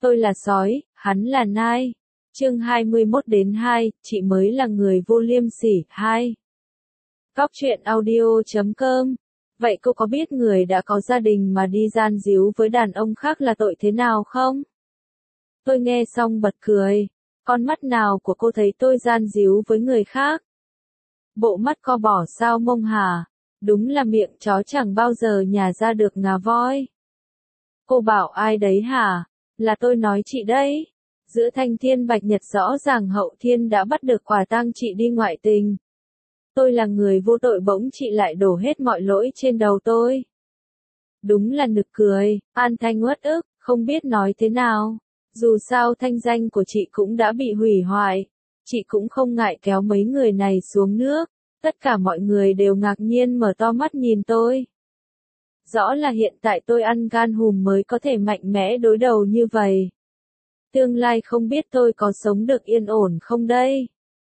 Tôi là sói, hắn là nai. Chương 21-2, chị mới là người vô liêm sỉ, 2. Góc truyện audio.com. Vậy cô có biết người đã có gia đình mà đi gian díu với đàn ông khác là tội thế nào không? Tôi nghe xong bật cười. Con mắt nào của cô thấy tôi gian díu với người khác? Bộ mắt co bỏ sao mông hả? Đúng là miệng chó chẳng bao giờ nhả ra được ngà voi. Cô bảo ai đấy hả? Là tôi nói chị đấy. Giữa thanh thiên bạch nhật rõ ràng Hậu Thiên đã bắt được quả tang chị đi ngoại tình. Tôi là người vô tội bỗng chị lại đổ hết mọi lỗi trên đầu tôi. Đúng là nực cười, An Thanh uất ức, không biết nói thế nào. Dù sao thanh danh của chị cũng đã bị hủy hoại. Chị cũng không ngại kéo mấy người này xuống nước. Tất cả mọi người đều ngạc nhiên mở to mắt nhìn tôi. Rõ là hiện tại tôi ăn gan hùm mới có thể mạnh mẽ đối đầu như vậy. Tương lai không biết tôi có sống được yên ổn không đây?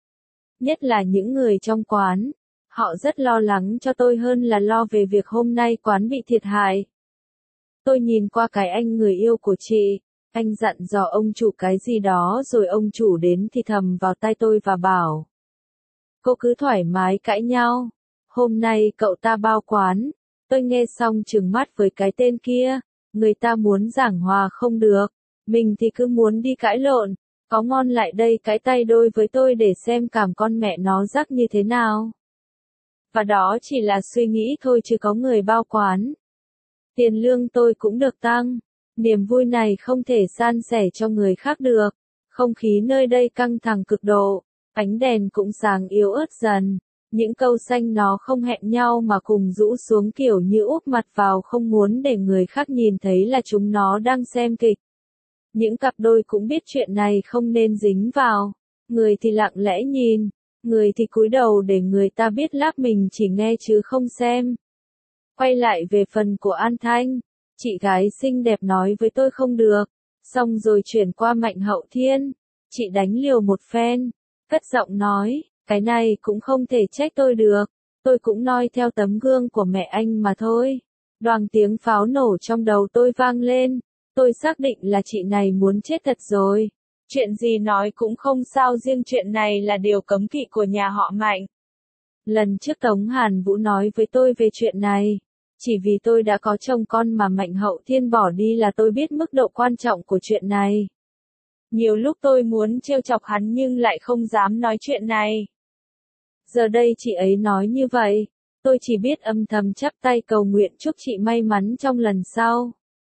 Nhất là những người trong quán. Họ rất lo lắng cho tôi hơn là lo về việc hôm nay quán bị thiệt hại. Tôi nhìn qua cái anh người yêu của chị. Anh dặn dò ông chủ cái gì đó rồi ông chủ đến thì thầm vào tai tôi và bảo. Cô cứ thoải mái cãi nhau. Hôm nay cậu ta bao quán. Tôi nghe xong trừng mắt với cái tên kia. Người ta muốn giảng hòa không được. Mình thì cứ muốn đi cãi lộn. Có ngon lại đây cái tay đôi với tôi để xem cảm con mẹ nó rắc như thế nào. Và đó chỉ là suy nghĩ thôi chứ có người bao quán. Tiền lương tôi cũng được tăng. Niềm vui này không thể san sẻ cho người khác được. Không khí nơi đây căng thẳng cực độ. Ánh đèn cũng sáng yếu ớt dần. Những câu xanh nó không hẹn nhau mà cùng rũ xuống kiểu như úp mặt vào không muốn để người khác nhìn thấy là chúng nó đang xem kịch. Những cặp đôi cũng biết chuyện này không nên dính vào. Người thì lặng lẽ nhìn. Người thì cúi đầu để người ta biết lác mình chỉ nghe chứ không xem. Quay lại về phần của An Thanh. Chị gái xinh đẹp nói với tôi không được. Xong rồi chuyển qua Mạnh Hậu Thiên. Chị đánh liều một phen. Cất giọng nói. Cái này cũng không thể trách tôi được. Tôi cũng noi theo tấm gương của mẹ anh mà thôi. Đoàng tiếng pháo nổ trong đầu tôi vang lên. Tôi xác định là chị này muốn chết thật rồi. Chuyện gì nói cũng không sao, riêng chuyện này là điều cấm kỵ của nhà họ Mạnh. Lần trước Tống Hàn Vũ nói với tôi về chuyện này. Chỉ vì tôi đã có chồng con mà Mạnh Hậu Thiên bỏ đi là tôi biết mức độ quan trọng của chuyện này. Nhiều lúc tôi muốn trêu chọc hắn nhưng lại không dám nói chuyện này. Giờ đây chị ấy nói như vậy. Tôi chỉ biết âm thầm chắp tay cầu nguyện chúc chị may mắn trong lần sau.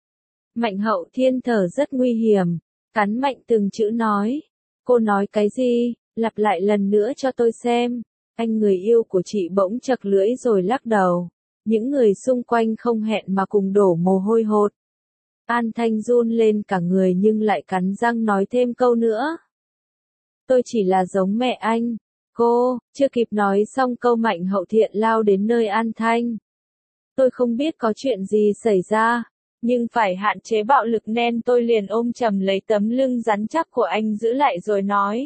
Mạnh Hậu Thiên thở rất nguy hiểm. Cắn mạnh từng chữ nói. Cô nói cái gì? Lặp lại lần nữa cho tôi xem. Anh người yêu của chị bỗng chật lưỡi rồi lắc đầu. Những người xung quanh không hẹn mà cùng đổ mồ hôi hột. An Thanh run lên cả người nhưng lại cắn răng nói thêm câu nữa. Tôi chỉ là giống mẹ anh. Cô, chưa kịp nói xong câu Mạnh Hậu Thiện lao đến nơi An Thanh. Tôi không biết có chuyện gì xảy ra. Nhưng phải hạn chế bạo lực nên tôi liền ôm chầm lấy tấm lưng rắn chắc của anh giữ lại rồi nói.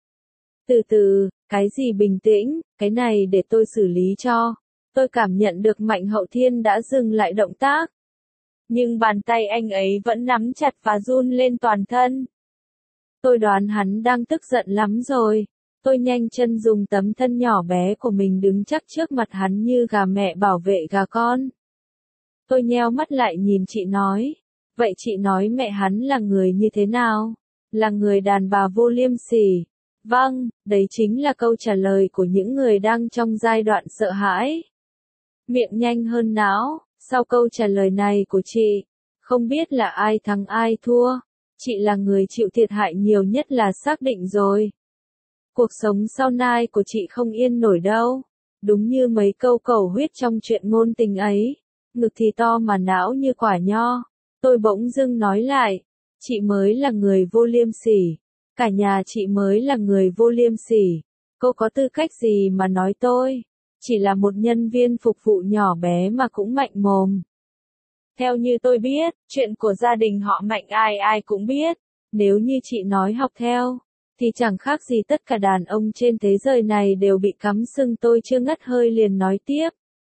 Từ từ, cái gì bình tĩnh, cái này để tôi xử lý cho. Tôi cảm nhận được Mạnh Hậu Thiên đã dừng lại động tác. Nhưng bàn tay anh ấy vẫn nắm chặt và run lên toàn thân. Tôi đoán hắn đang tức giận lắm rồi. Tôi nhanh chân dùng tấm thân nhỏ bé của mình đứng chắc trước mặt hắn như gà mẹ bảo vệ gà con. Tôi nheo mắt lại nhìn chị nói. Vậy chị nói mẹ hắn là người như thế nào? Là người đàn bà vô liêm sỉ. Vâng, đấy chính là câu trả lời của những người đang trong giai đoạn sợ hãi. Miệng nhanh hơn não. Sau câu trả lời này của chị, không biết là ai thắng ai thua. Chị là người chịu thiệt hại nhiều nhất là xác định rồi. Cuộc sống sau này của chị không yên nổi đâu. Đúng như mấy câu cầu huyết trong chuyện ngôn tình ấy. Ngực thì to mà não như quả nho. Tôi bỗng dưng nói lại. Chị mới là người vô liêm sỉ. Cả nhà chị mới là người vô liêm sỉ. Cô có tư cách gì mà nói tôi? Chỉ là một nhân viên phục vụ nhỏ bé mà cũng mạnh mồm. Theo như tôi biết, chuyện của gia đình họ Mạnh ai ai cũng biết. Nếu như chị nói học theo, thì chẳng khác gì tất cả đàn ông trên thế giới này đều bị cắm sừng. Tôi chưa ngất hơi liền nói tiếp.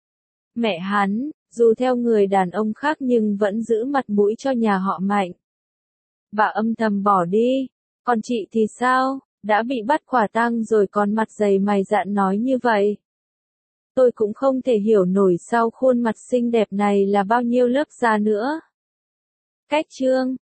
Mẹ hắn, dù theo người đàn ông khác nhưng vẫn giữ mặt mũi cho nhà họ Mạnh. Bà âm thầm bỏ đi. Còn chị thì sao? Đã bị bắt quả tang rồi còn mặt dày mày dạn nói như vậy. Tôi cũng không thể hiểu nổi sau khuôn mặt xinh đẹp này là bao nhiêu lớp da nữa. Cách chương